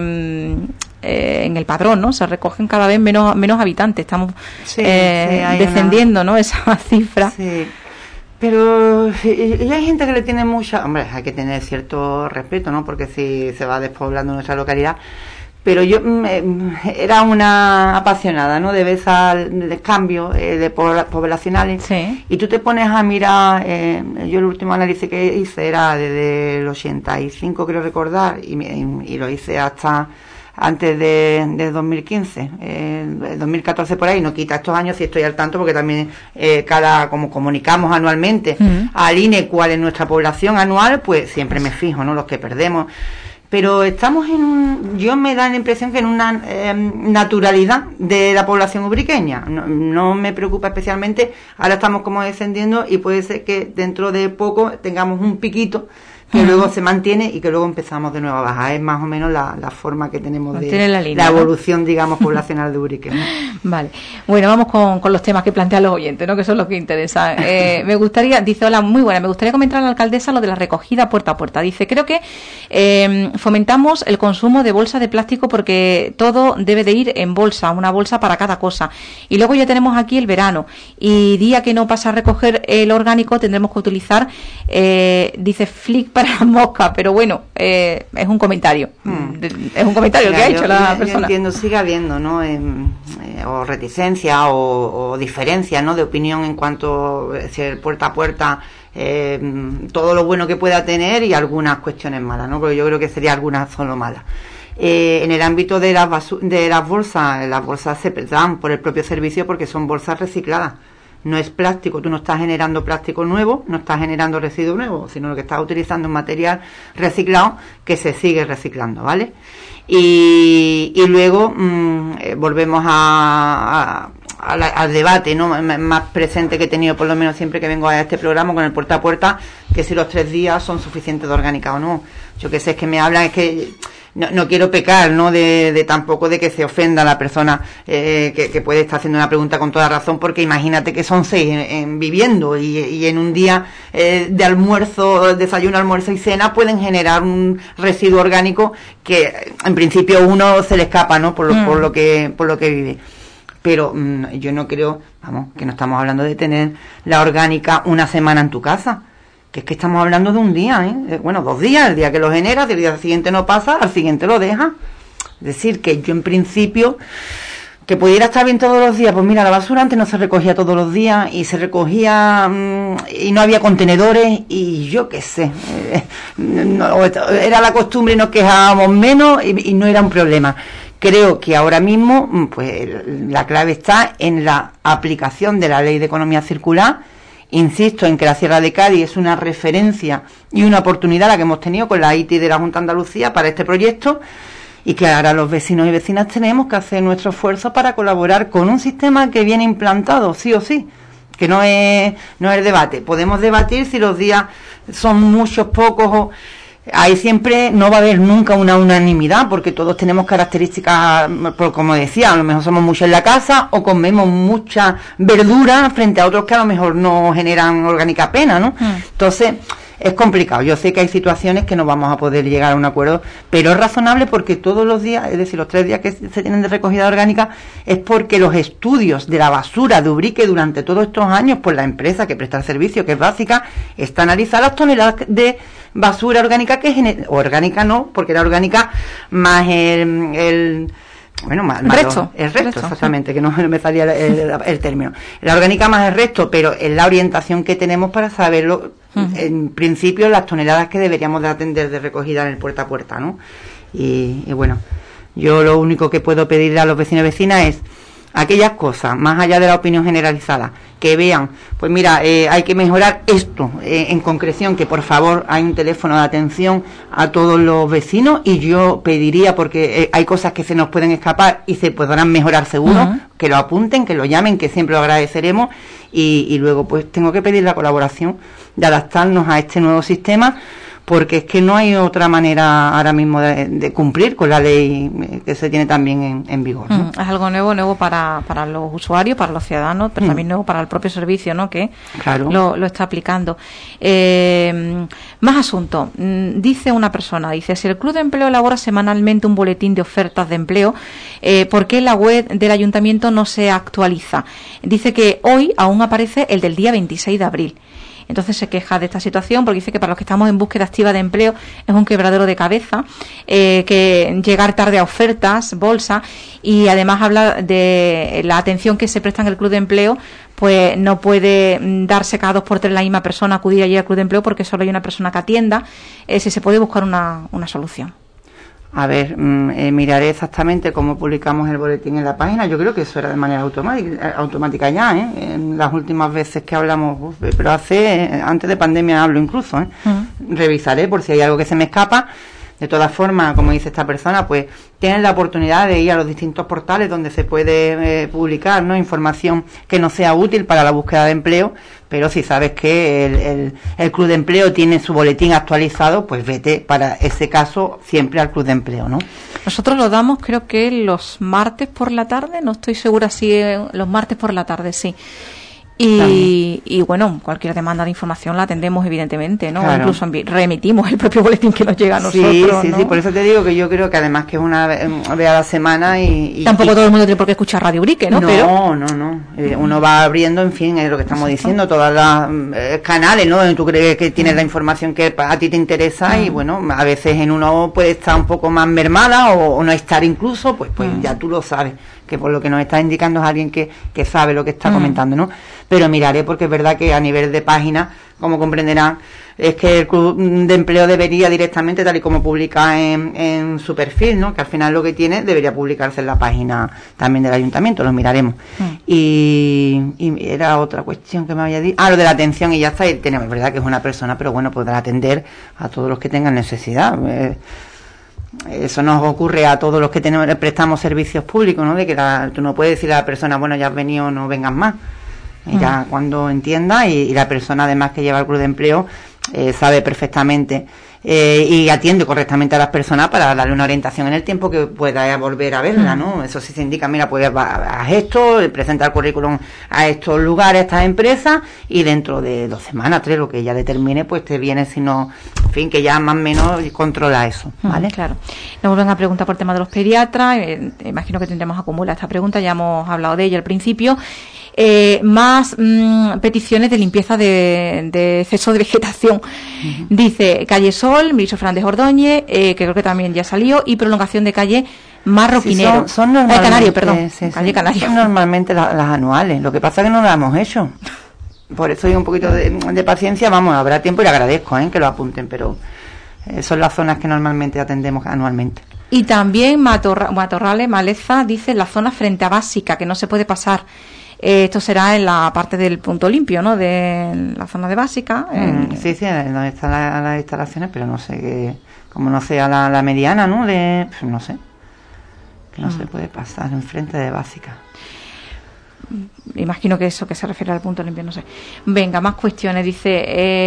en el padrón, ¿no? Se recogen cada vez menos habitantes. Estamos descendiendo, ¿no? Esa cifra. Sí. Pero y hay gente que le tiene mucha... Hombre, hay que tener cierto respeto, ¿no? Porque si se va despoblando nuestra localidad... Pero yo era una apasionada, ¿no? De ver el cambio de poblacionales. Sí. Y tú te pones a mirar, yo el último análisis que hice era desde el 85, creo recordar, y lo hice hasta antes de 2015, el 2014 por ahí, no quita estos años, si estoy al tanto, porque también como comunicamos anualmente al INE cuál es nuestra población anual, pues siempre me fijo, ¿no? Los que perdemos. Pero estamos yo me da la impresión que en una naturalidad de la población ubriqueña. No me preocupa especialmente. Ahora estamos como descendiendo y puede ser que dentro de poco tengamos un piquito que luego se mantiene y que luego empezamos de nuevo a bajar. Es más o menos la forma que tenemos de la evolución, ¿no? Digamos, poblacional de Ubrique, ¿no? Vale. Bueno, vamos con los temas que plantean los oyentes, ¿no? Que son los que interesan. Me gustaría, dice, hola, muy buena, me gustaría comentar a la alcaldesa lo de la recogida puerta a puerta. Dice, creo que fomentamos el consumo de bolsa de plástico porque todo debe de ir en bolsa, una bolsa para cada cosa. Y luego ya tenemos aquí el verano. Y día que no pasa a recoger el orgánico tendremos que utilizar, dice, flick para las moscas, pero bueno, es un comentario. Es un comentario que ha hecho la persona. Yo entiendo, sigue habiendo, ¿no? O reticencia o diferencia, ¿no? De opinión en cuanto si el puerta a puerta, todo lo bueno que pueda tener y algunas cuestiones malas, ¿no? Porque yo creo que sería algunas solo malas. En el ámbito de las bolsas se dan por el propio servicio porque son bolsas recicladas. No es plástico, tú no estás generando plástico nuevo, no estás generando residuo nuevo, sino lo que estás utilizando es material reciclado que se sigue reciclando, ¿vale? Y luego volvemos al debate, ¿no? Más presente que he tenido, por lo menos siempre que vengo a este programa con el puerta a puerta, que si los 3 días son suficientes de orgánica o no. Yo que sé, es que me hablan, es que no quiero pecar, ¿no? De tampoco de que se ofenda a la persona que puede estar haciendo una pregunta con toda razón, porque imagínate que son 6 viviendo y en un día de almuerzo, desayuno, almuerzo y cena pueden generar un residuo orgánico que en principio uno se le escapa, ¿no? Por lo que vive. Pero yo no creo, que no estamos hablando de tener la orgánica una semana en tu casa. Que es que estamos hablando de un día, bueno, 2 días, el día que lo generas, el día siguiente no pasa, al siguiente lo deja. Es decir, que yo en principio, que pudiera estar bien todos los días, pues mira, la basura antes no se recogía todos los días y se recogía y no había contenedores y yo qué sé, era la costumbre y nos quejábamos menos y no era un problema. Creo que ahora mismo, pues la clave está en la aplicación de la Ley de Economía Circular. Insisto en que la Sierra de Cádiz es una referencia y una oportunidad la que hemos tenido con la ITI de la Junta de Andalucía para este proyecto y que ahora los vecinos y vecinas tenemos que hacer nuestro esfuerzo para colaborar con un sistema que viene implantado, sí o sí, que no es debate. Podemos debatir si los días son muchos, pocos o... Ahí siempre no va a haber nunca una unanimidad porque todos tenemos características, como decía, a lo mejor somos muchos en la casa o comemos mucha verdura frente a otros que a lo mejor no generan orgánica pena, ¿no? Entonces es complicado. Yo sé que hay situaciones que no vamos a poder llegar a un acuerdo, pero es razonable porque todos los días, es decir, los 3 días que se tienen de recogida orgánica, es porque los estudios de la basura de Ubrique durante todos estos años por la empresa que presta el servicio, que es Básica, está analizada las toneladas de basura orgánica orgánica no, porque era orgánica más resto. El resto, exactamente, que no me salía el término. La orgánica más el resto, pero es la orientación que tenemos para saberlo, en principio, las toneladas que deberíamos de atender de recogida en el puerta a puerta, ¿no? Y bueno, yo lo único que puedo pedirle a los vecinos y vecinas es aquellas cosas, más allá de la opinión generalizada, que vean, pues mira, hay que mejorar esto, en concreción, que por favor hay un teléfono de atención a todos los vecinos, y yo pediría, porque hay cosas que se nos pueden escapar y se podrán mejorar seguro, que lo apunten, que lo llamen, que siempre lo agradeceremos, y luego pues tengo que pedir la colaboración de adaptarnos a este nuevo sistema, porque es que no hay otra manera ahora mismo de cumplir con la ley que se tiene también en vigor, ¿no? Es algo nuevo para los usuarios, para los ciudadanos, pero también nuevo para el propio servicio, ¿no? Que claro, lo está aplicando. Más asunto. Dice una persona, si el Club de Empleo elabora semanalmente un boletín de ofertas de empleo, ¿por qué la web del ayuntamiento no se actualiza? Dice que hoy aún aparece el del día 26 de abril. Entonces se queja de esta situación porque dice que para los que estamos en búsqueda activa de empleo es un quebradero de cabeza, que llegar tarde a ofertas, bolsa, y además habla de la atención que se presta en el Club de Empleo, pues no puede darse cada 2 por 3 la misma persona acudir allí al Club de Empleo porque solo hay una persona que atienda, si se puede buscar una solución. A ver, miraré exactamente cómo publicamos el boletín en la página. Yo creo que eso era de manera automática ya, en las últimas veces que hablamos, pero antes de pandemia hablo incluso, Revisaré por si hay algo que se me escapa. De todas formas, como dice esta persona, pues tienen la oportunidad de ir a los distintos portales donde se puede publicar, ¿no?, información que no sea útil para la búsqueda de empleo, pero si sabes que el Club de Empleo tiene su boletín actualizado, pues vete para ese caso siempre al Club de Empleo, ¿no? Nosotros lo damos, creo que los martes por la tarde, no estoy segura si los martes por la tarde, sí. Y bueno, cualquier demanda de información la atendemos evidentemente, ¿no? Claro. Incluso remitimos el propio boletín que nos llega a nosotros, sí, por eso te digo que yo creo que además que es una vez a la semana y tampoco todo el mundo tiene por qué escuchar Radio Urique, ¿no? No. Uno va abriendo, en fin, es lo que estamos diciendo, todas las canales, ¿no?, donde tú crees que tienes la información que a ti te interesa, y bueno, a veces en uno puede estar un poco más mermada o no estar incluso, pues ya tú lo sabes, que por lo que nos está indicando es alguien que sabe lo que está comentando, ¿no? Pero miraré, porque es verdad que a nivel de página, como comprenderán, es que el Club de Empleo debería directamente, tal y como publica en su perfil, ¿no?, que al final lo que tiene debería publicarse en la página también del ayuntamiento, lo miraremos. Y era otra cuestión que me había dicho, lo de la atención, y ya está, y tenemos, es verdad que es una persona, pero bueno, podrá atender a todos los que tengan necesidad. Eso nos ocurre a todos los que prestamos servicios públicos, ¿no?, de que tú no puedes decirle a la persona, bueno, ya has venido, no vengas más. Ya cuando entienda, y la persona además que lleva el Club de Empleo sabe perfectamente y atiende correctamente a las personas para darle una orientación en el tiempo que pueda volver a verla, ¿no? Eso sí se indica, mira, pues haz esto, presenta el currículum a estos lugares, a estas empresas, y dentro de 2 semanas, 3, lo que ella determine, pues te viene, sino, en fin, que ya más o menos controla eso, ¿vale? Claro. Nos vuelven a preguntar por el tema de los pediatras, imagino que tendremos acumular esta pregunta, ya hemos hablado de ella al principio. Más peticiones de limpieza de exceso de vegetación. Dice calle Sol, Ministro Fernández Ordóñez, que creo que también ya salió, y prolongación de calle Marroquinero. Son normalmente, Canario, perdón. Calle Canario. Son normalmente las anuales. Lo que pasa es que no las hemos hecho. Por eso hay un poquito de paciencia. Vamos, habrá tiempo, y le agradezco que lo apunten, pero son las zonas que normalmente atendemos anualmente. Y también matorrales, maleza, dice la zona frente a Básica, que no se puede pasar. Esto será en la parte del punto limpio, ¿no?, de la zona de Básica. Sí, donde están las instalaciones, pero no sé, como no sea la mediana, ¿no?, no sé, que no se puede pasar enfrente de Básica. Imagino que eso, que se refiere al punto limpio, no sé. Venga, más cuestiones. Dice,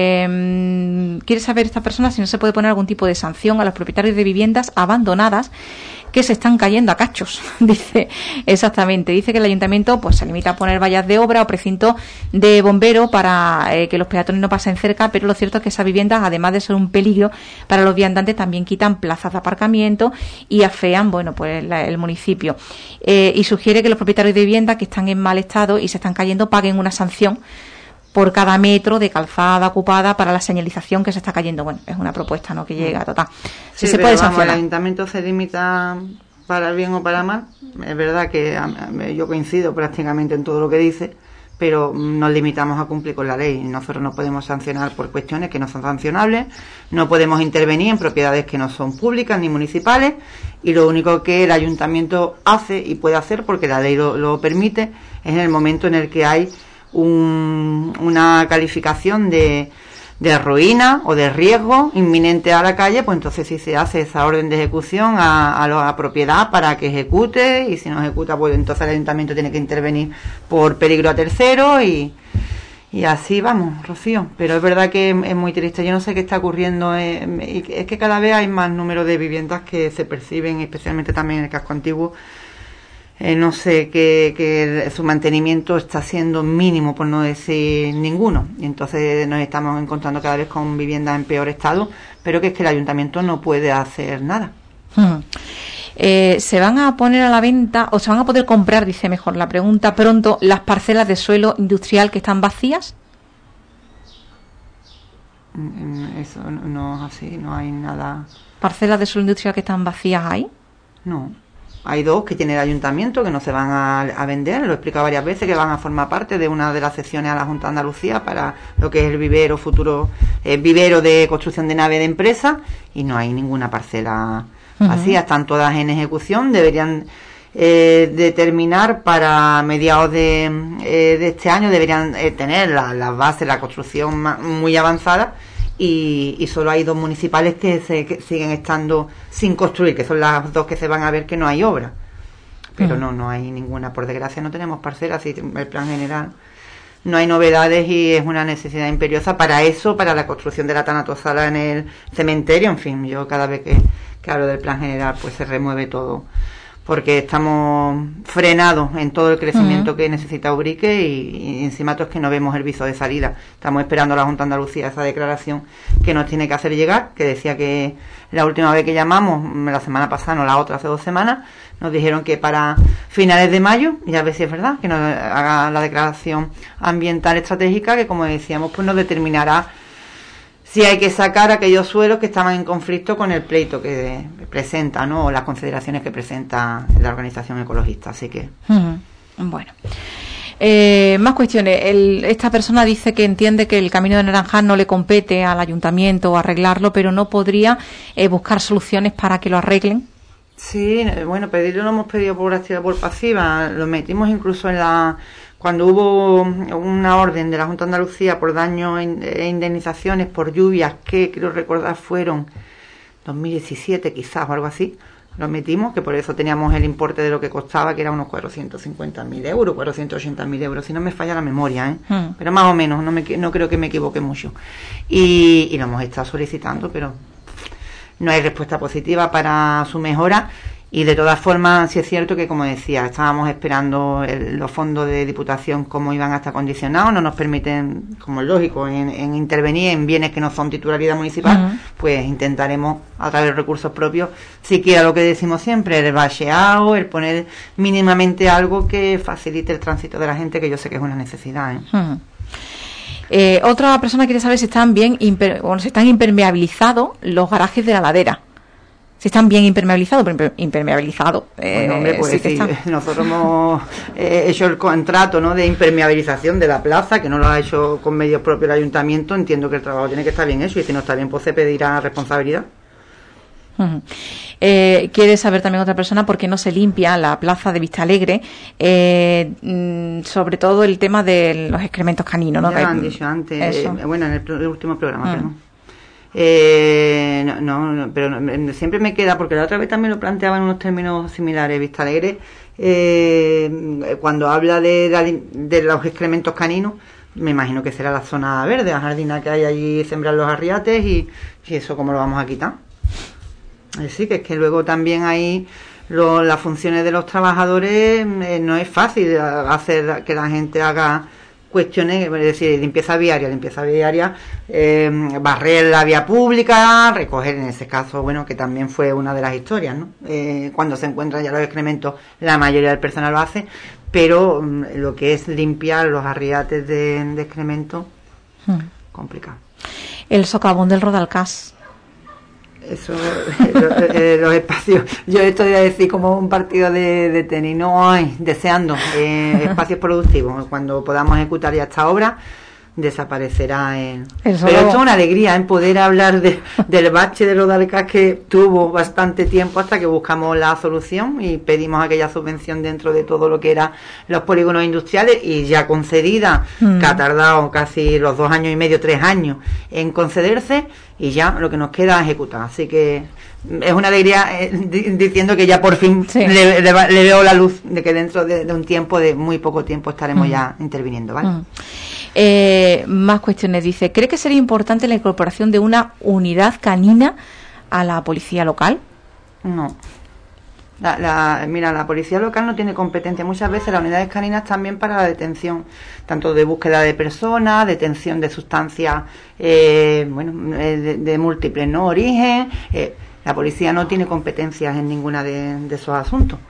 quiere saber esta persona si no se puede poner algún tipo de sanción a los propietarios de viviendas abandonadas que se están cayendo a cachos. Dice, exactamente. Dice que el ayuntamiento pues se limita a poner vallas de obra o precinto de bombero para que los peatones no pasen cerca, pero lo cierto es que esas viviendas, además de ser un peligro para los viandantes, también quitan plazas de aparcamiento y afean, bueno, pues el municipio. Y sugiere que los propietarios de viviendas que están en mal estado y se están cayendo paguen una sanción por cada metro de calzada ocupada para la señalización que se está cayendo. Bueno, es una propuesta, ¿no?, que llega total. Sí, se puede sancionar. El ayuntamiento se limita para bien o para mal. Es verdad que yo coincido prácticamente en todo lo que dice, pero nos limitamos a cumplir con la ley. Nosotros no podemos sancionar por cuestiones que no son sancionables, no podemos intervenir en propiedades que no son públicas ni municipales, y lo único que el ayuntamiento hace y puede hacer, porque la ley lo permite, es en el momento en el que hay una calificación de ruina o de riesgo inminente a la calle, pues entonces sí se hace esa orden de ejecución a la propiedad para que ejecute, y si no ejecuta, pues entonces el ayuntamiento tiene que intervenir por peligro a terceros, y así vamos, Rocío. Pero es verdad que es muy triste. Yo no sé qué está ocurriendo, y es que cada vez hay más número de viviendas que se perciben, especialmente también en el casco antiguo. No sé, que su mantenimiento está siendo mínimo, por no decir ninguno, y entonces nos estamos encontrando cada vez con viviendas en peor estado, pero que es que el ayuntamiento no puede hacer nada. ¿Se van a poner a la venta o se van a poder comprar, dice mejor la pregunta, pronto las parcelas de suelo industrial que están vacías? Eso no es así, no hay nada. ¿Parcelas de suelo industrial que están vacías hay? No. Hay 2 que tiene el ayuntamiento que no se van a vender, lo he explicado varias veces, que van a formar parte de una de las sesiones a la Junta de Andalucía para lo que es el vivero futuro, vivero de construcción de nave de empresa, y no hay ninguna parcela vacía, están todas en ejecución. Deberían de terminar para mediados de este año, deberían tener las bases, la construcción muy avanzada. Y solo hay 2 municipales que siguen estando sin construir, que son las 2 que se van a ver que no hay obra. Pero no hay ninguna. Por desgracia no tenemos parcelas, y el plan general no hay novedades, y es una necesidad imperiosa para eso, para la construcción de la tanatosala en el cementerio. En fin, yo cada vez que hablo del plan general, pues se remueve todo, porque estamos frenados en todo el crecimiento que necesita Ubrique, y encima todo es que no vemos el viso de salida. Estamos esperando a la Junta de Andalucía esa declaración que nos tiene que hacer llegar, que decía que la última vez que llamamos, la semana pasada, no la otra, hace 2 semanas, nos dijeron que para finales de mayo, y a ver si es verdad, que nos haga la declaración ambiental estratégica, que como decíamos, pues nos determinará si hay que sacar aquellos suelos que estaban en conflicto con el pleito que presenta, ¿no?, o las consideraciones que presenta la organización ecologista. Así que bueno, más cuestiones. Esta persona dice que entiende que el Camino de Naranjal no le compete al ayuntamiento arreglarlo, pero no podría buscar soluciones para que lo arreglen. Sí, bueno, pedirlo lo hemos pedido por activa o por pasiva. Lo metimos incluso cuando hubo una orden de la Junta de Andalucía por daños e indemnizaciones por lluvias, que creo recordar fueron 2017 quizás o algo así. Lo metimos, que por eso teníamos el importe de lo que costaba, que era unos 450.000 euros, 480.000 euros, si no me falla la memoria, pero más o menos, no creo que me equivoque mucho. Y lo hemos estado solicitando, pero no hay respuesta positiva para su mejora. Y de todas formas, sí es cierto que, como decía, estábamos esperando los fondos de Diputación, cómo iban a estar condicionados, no nos permiten, como es lógico, en intervenir en bienes que no son titularidad municipal. Pues intentaremos, a través de recursos propios, siquiera lo que decimos siempre, el bacheado, el poner mínimamente algo que facilite el tránsito de la gente, que yo sé que es una necesidad. Otra persona quiere saber si están bien si están impermeabilizados los garajes de la ladera. Si están bien impermeabilizados, Bueno, hombre, pues sí, nosotros hemos hecho el contrato, ¿no?, de impermeabilización de la plaza, que no lo ha hecho con medios propios el ayuntamiento. Entiendo que el trabajo tiene que estar bien hecho, y si no está bien, pues se pedirá responsabilidad. Quiere saber también otra persona por qué no se limpia la plaza de Vistalegre, sobre todo el tema de los excrementos caninos, ¿no? Ya lo han dicho antes, bueno, en el último programa, perdón. Pero siempre me queda, porque la otra vez también lo planteaba en unos términos similares Vistalegre, cuando habla de los excrementos caninos. Me imagino que será la zona verde, la jardina que hay allí, sembrar los arriates, y eso cómo lo vamos a quitar. Sí, que es que luego también hay las funciones de los trabajadores. No es fácil hacer que la gente haga cuestiones, es decir, limpieza viaria, barrer la vía pública, recoger, en ese caso, bueno, que también fue una de las historias, ¿no? Cuando se encuentran ya los excrementos, la mayoría del personal lo hace, pero lo que es limpiar los arriates de excremento, complicado. El socavón del Rodalcás. Eso, los espacios, yo esto voy a decir como un partido de tenis, no hay, deseando espacios productivos. Cuando podamos ejecutar ya esta obra, desaparecerá pero esto es una alegría en poder hablar del bache de Rodalcas, que tuvo bastante tiempo hasta que buscamos la solución y pedimos aquella subvención dentro de todo lo que eran los polígonos industriales, y ya concedida, que ha tardado casi los 2 años y medio, 3 años en concederse, y ya lo que nos queda es ejecutar. Así que es una alegría diciendo que ya por fin le veo la luz de que dentro de un tiempo, de muy poco tiempo, estaremos ya interviniendo, ¿vale? Más cuestiones. Dice, ¿cree que sería importante la incorporación de una unidad canina a la policía local? No. Mira, la policía local no tiene competencia. Muchas veces las unidades caninas también para la detención, tanto de búsqueda de personas, detención de sustancias, de múltiples origen. La policía no tiene competencias en ninguna de esos asuntos.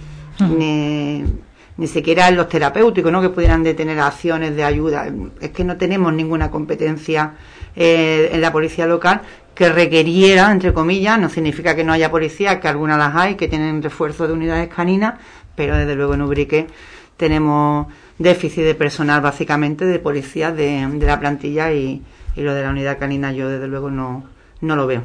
Ni siquiera en los terapéuticos, ¿no?, que pudieran detener acciones de ayuda. Es que no tenemos ninguna competencia en la policía local que requeriera, entre comillas. No significa que no haya policías, que algunas las hay, que tienen refuerzo de unidades caninas, pero desde luego en Ubrique tenemos déficit de personal, básicamente, de policías de la plantilla, y lo de la unidad canina yo desde luego no lo veo.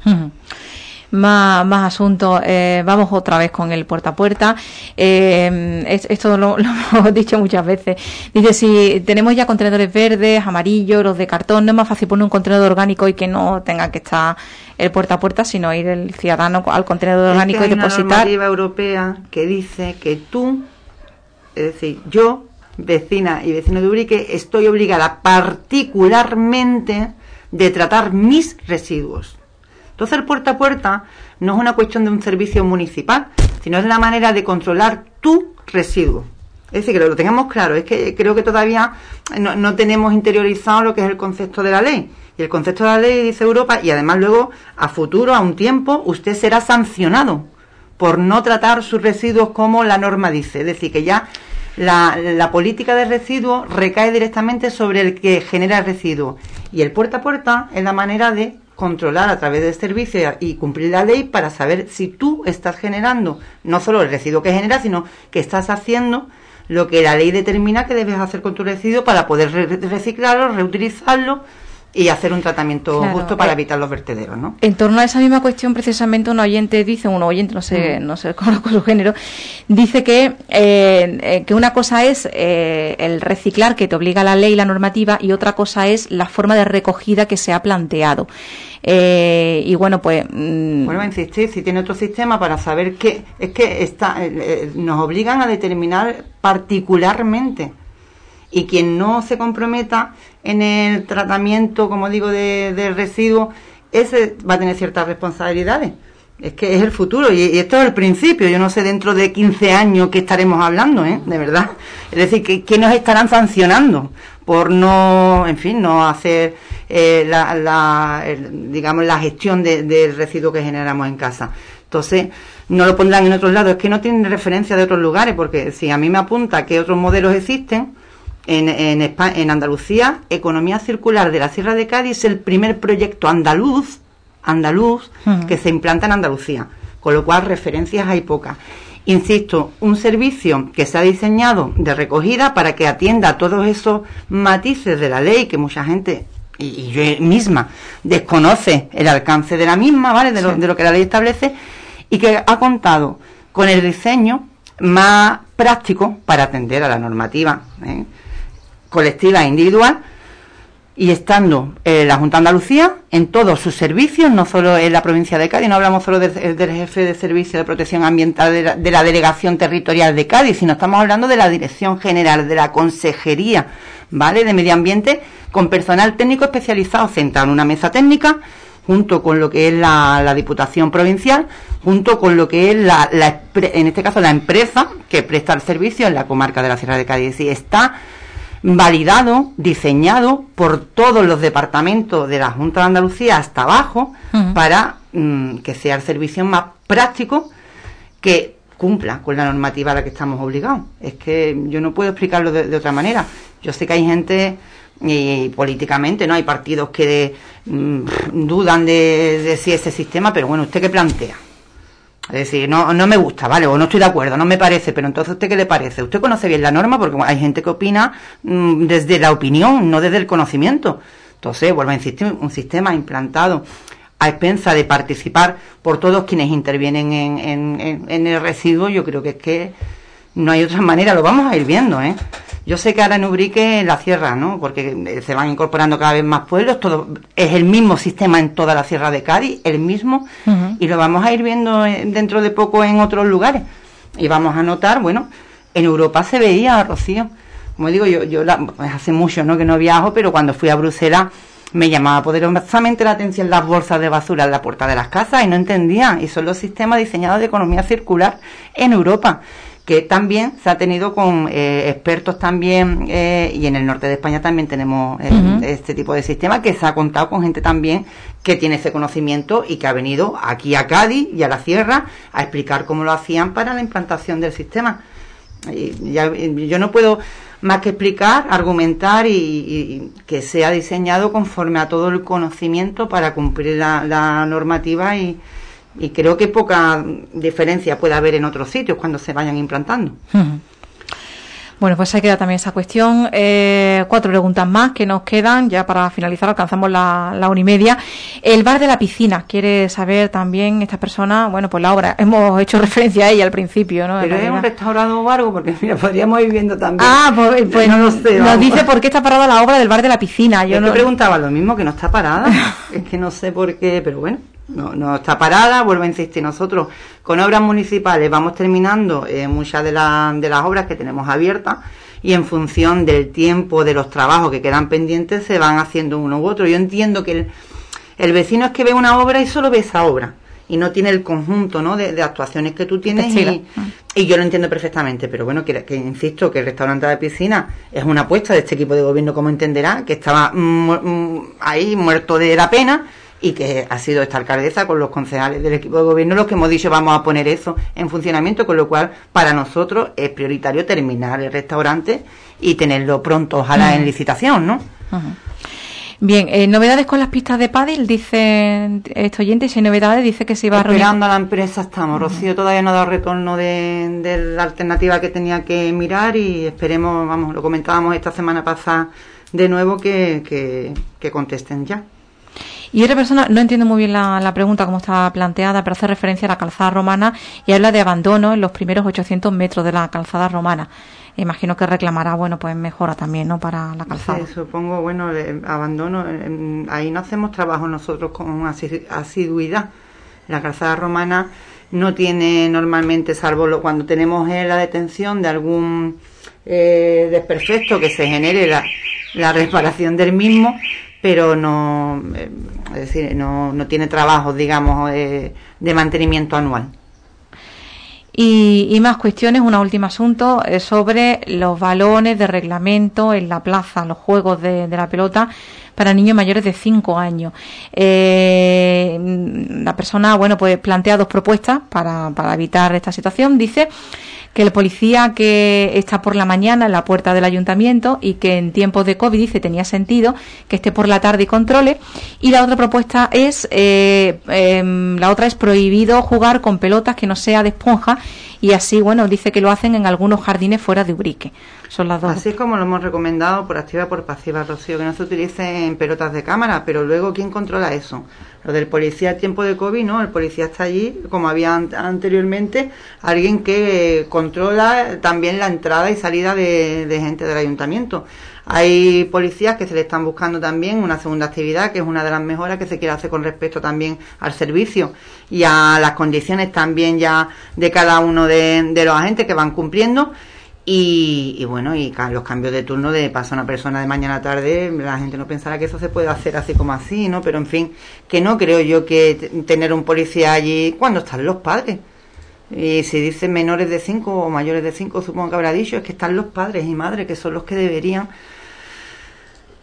Más asuntos. Vamos otra vez con el puerta a puerta. Esto lo hemos dicho muchas veces. Dice, si tenemos ya contenedores verdes, amarillos, los de cartón, no es más fácil poner un contenedor orgánico y que no tenga que estar el puerta a puerta, sino ir el ciudadano al contenedor orgánico y depositar. Hay una normativa europea que dice que tú, es decir, yo, vecina y vecino de Ubrique, estoy obligada particularmente de tratar mis residuos. Entonces el puerta a puerta no es una cuestión de un servicio municipal, sino es la manera de controlar tu residuo. Es decir, que lo tengamos claro. Es que creo que todavía no tenemos interiorizado lo que es el concepto de la ley. Y el concepto de la ley dice Europa, y además luego a futuro, a un tiempo, usted será sancionado por no tratar sus residuos como la norma dice. Es decir, que ya la política de residuos recae directamente sobre el que genera el residuo. Y el puerta a puerta es la manera de controlar a través del servicio y cumplir la ley para saber si tú estás generando no solo el residuo que generas, sino que estás haciendo lo que la ley determina que debes hacer con tu residuo para poder reciclarlo, reutilizarlo y hacer un tratamiento justo para evitar los vertederos, ¿no? En torno a esa misma cuestión, precisamente, un oyente, no sé conozco su género, dice que una cosa es el reciclar, que te obliga la ley, la normativa, y otra cosa es la forma de recogida que se ha planteado. Y bueno, pues vuelvo a insistir, si tiene otro sistema para saber que es que nos obligan a determinar particularmente, y quien no se comprometa en el tratamiento, como digo, de residuos, ese va a tener ciertas responsabilidades. Es que es el futuro, y esto es el principio. Yo no sé dentro de 15 años qué estaremos hablando, de verdad. Es decir, que nos estarán sancionando por no hacer la gestión del residuo que generamos en casa. Entonces, no lo pondrán en otros lados. Es que no tienen referencia de otros lugares, porque si a mí me apunta que otros modelos existen, en Andalucía, Economía Circular de la Sierra de Cádiz es el primer proyecto andaluz que se implanta en Andalucía, con lo cual referencias hay pocas. Insisto, un servicio que se ha diseñado de recogida para que atienda a todos esos matices de la ley que mucha gente, y yo misma, desconoce el alcance de la misma, ¿vale? De lo que la ley establece, y que ha contado con el diseño más práctico para atender a la normativa colectiva e individual, y estando la Junta de Andalucía en todos sus servicios, no solo en la provincia de Cádiz, no hablamos solo del jefe de servicio de protección ambiental de la delegación territorial de Cádiz, sino estamos hablando de la Dirección General, de la Consejería, ¿vale?, de Medio Ambiente, con personal técnico especializado sentado en una mesa técnica, junto con lo que es la Diputación Provincial, junto con lo que es en este caso la empresa que presta el servicio en la comarca de la Sierra de Cádiz. Y está validado, diseñado por todos los departamentos de la Junta de Andalucía hasta abajo, para que sea el servicio más práctico, que cumpla con la normativa a la que estamos obligados. Es que yo no puedo explicarlo de otra manera. Yo sé que hay gente, y políticamente, ¿no? Hay partidos que dudan de si ese sistema, pero bueno, ¿usted qué plantea? Es decir, no me gusta, ¿vale? O no estoy de acuerdo, no me parece, pero entonces, ¿usted qué le parece? ¿Usted conoce bien la norma? Porque hay gente que opina desde la opinión, no desde el conocimiento. Entonces, vuelvo a insistir, un sistema implantado a expensa de participar por todos quienes intervienen en el residuo, yo creo que es que no hay otra manera, lo vamos a ir viendo, ¿eh? Yo sé que ahora en Ubrique, en la sierra, ¿no? Porque se van incorporando cada vez más pueblos, todo es el mismo sistema en toda la sierra de Cádiz, el mismo, y lo vamos a ir viendo dentro de poco en otros lugares. Y vamos a notar, bueno, en Europa se veía, Rocío, como digo, yo hace mucho, ¿no?, que no viajo, pero cuando fui a Bruselas me llamaba poderosamente la atención las bolsas de basura en la puerta de las casas y no entendía, y son los sistemas diseñados de economía circular en Europa, que también se ha tenido con expertos también, y en el norte de España también tenemos este tipo de sistema, que se ha contado con gente también que tiene ese conocimiento y que ha venido aquí a Cádiz y a la sierra a explicar cómo lo hacían para la implantación del sistema. Y yo no puedo más que explicar, argumentar y que sea diseñado conforme a todo el conocimiento para cumplir la normativa, y creo que poca diferencia puede haber en otros sitios cuando se vayan implantando. Bueno, pues ahí queda también esa cuestión. 4 preguntas más que nos quedan, ya para finalizar, alcanzamos la 1:30. El bar de la piscina, quiere saber también esta persona, bueno, pues la obra, hemos hecho referencia a ella al principio, ¿no? Pero es un restaurado o algo, porque mira, podríamos ir viendo también. Pues no lo sé. Nos dice por qué está parada la obra del bar de la piscina. Yo no preguntaba lo mismo, que no está parada. Es que no sé por qué, pero bueno. No está parada, vuelvo a insistir, nosotros con obras municipales vamos terminando muchas de las obras que tenemos abiertas, y en función del tiempo de los trabajos que quedan pendientes se van haciendo uno u otro. Yo entiendo que el vecino es que ve una obra y solo ve esa obra y no tiene el conjunto, ¿no?, de actuaciones que tú tienes, y yo lo entiendo perfectamente, pero bueno, que insisto que el restaurante de piscina es una apuesta de este equipo de gobierno, como entenderá, que estaba ahí muerto de la pena, y que ha sido esta alcaldesa con los concejales del equipo de gobierno los que hemos dicho vamos a poner eso en funcionamiento, con lo cual para nosotros es prioritario terminar el restaurante y tenerlo pronto, ojalá en licitación, ¿no? Bien, novedades con las pistas de pádel, dice este oyente, si hay novedades, dice que se iba a reunir. Esperando a la empresa estamos, Rocío todavía no ha dado retorno de la alternativa que tenía que mirar, y esperemos, vamos, lo comentábamos esta semana pasada de nuevo, que contesten ya. Y otra persona, no entiendo muy bien la pregunta como está planteada, pero hace referencia a la calzada romana y habla de abandono en los primeros 800 metros de la calzada romana. Imagino que reclamará, bueno, pues mejora también, ¿no?, para la calzada. Sí, supongo, bueno, abandono, ahí no hacemos trabajo nosotros con asiduidad. La calzada romana no tiene normalmente, salvo cuando tenemos la detención de algún desperfecto que se genere la reparación del mismo, pero no, es decir, no tiene trabajos, digamos, de mantenimiento anual. Y más cuestiones, un último asunto sobre los balones de reglamento en la plaza, los juegos de la pelota para niños mayores de 5 años. La persona, bueno, pues plantea 2 propuestas para evitar esta situación. Dice que el policía que está por la mañana en la puerta del ayuntamiento, y que en tiempos de COVID, dice, tenía sentido que esté por la tarde y controle. Y la otra propuesta es prohibido jugar con pelotas que no sea de esponja, y así, bueno, dice que lo hacen en algunos jardines fuera de Ubrique. Son las 2. Así es como lo hemos recomendado por activa y por pasiva, Rocío, que no se utilicen pelotas de cámara, pero luego ¿quién controla eso? Lo del policía en tiempo de COVID, ¿no? El policía está allí, como había anteriormente, alguien que controla también la entrada y salida de gente del ayuntamiento. Hay policías que se le están buscando también una segunda actividad, que es una de las mejoras que se quiere hacer con respecto también al servicio y a las condiciones también ya de cada uno de los agentes que van cumpliendo. Y bueno, y los cambios de turno de pasa una persona de mañana a tarde, la gente no pensará que eso se puede hacer así como así, ¿no? Pero en fin, que no creo yo que tener un policía allí cuando están los padres. Y si dicen menores de 5 o mayores de 5, supongo que habrá dicho, es que están los padres y madres, que son los que deberían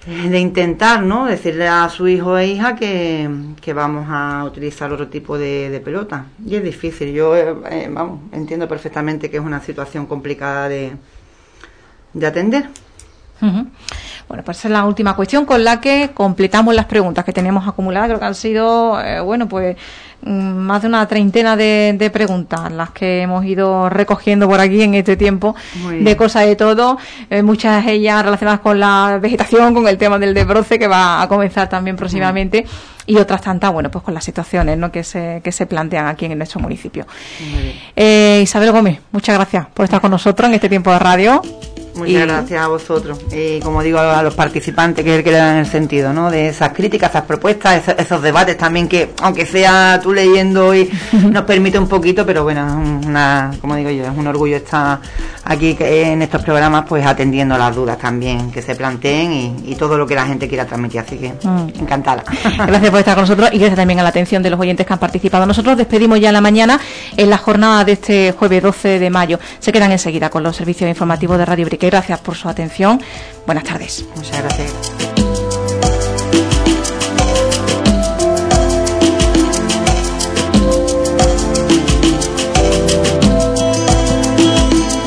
de intentar, ¿no? Decirle a su hijo e hija que vamos a utilizar otro tipo de pelota. Y es difícil. Yo, entiendo perfectamente que es una situación complicada de atender. Uh-huh. Bueno, pues esa es la última cuestión con la que completamos las preguntas que tenemos acumuladas. Creo que han sido, más de una treintena de preguntas las que hemos ido recogiendo por aquí en este tiempo, de cosas de todo, muchas de ellas relacionadas con la vegetación, con el tema del desbroce que va a comenzar también próximamente, y otras tantas, pues con las situaciones, ¿no?, que se plantean aquí en nuestro municipio. Isabel Gómez, muchas gracias por estar con nosotros en este tiempo de radio. Muchas gracias a vosotros y, como digo, a los participantes, que es el que le dan el sentido, ¿no?, de esas críticas, esas propuestas, esos debates también, que aunque sea tú leyendo y nos permite un poquito, pero bueno, como digo yo, es un orgullo estar aquí en estos programas, pues atendiendo las dudas también que se planteen y todo lo que la gente quiera transmitir, así que encantada. Gracias por estar con nosotros y gracias también a la atención de los oyentes que han participado. Nosotros despedimos ya la mañana en la jornada de este jueves 12 de mayo. Se quedan enseguida con los servicios informativos de Radio Brique. Gracias por su atención. Buenas tardes. Muchas gracias.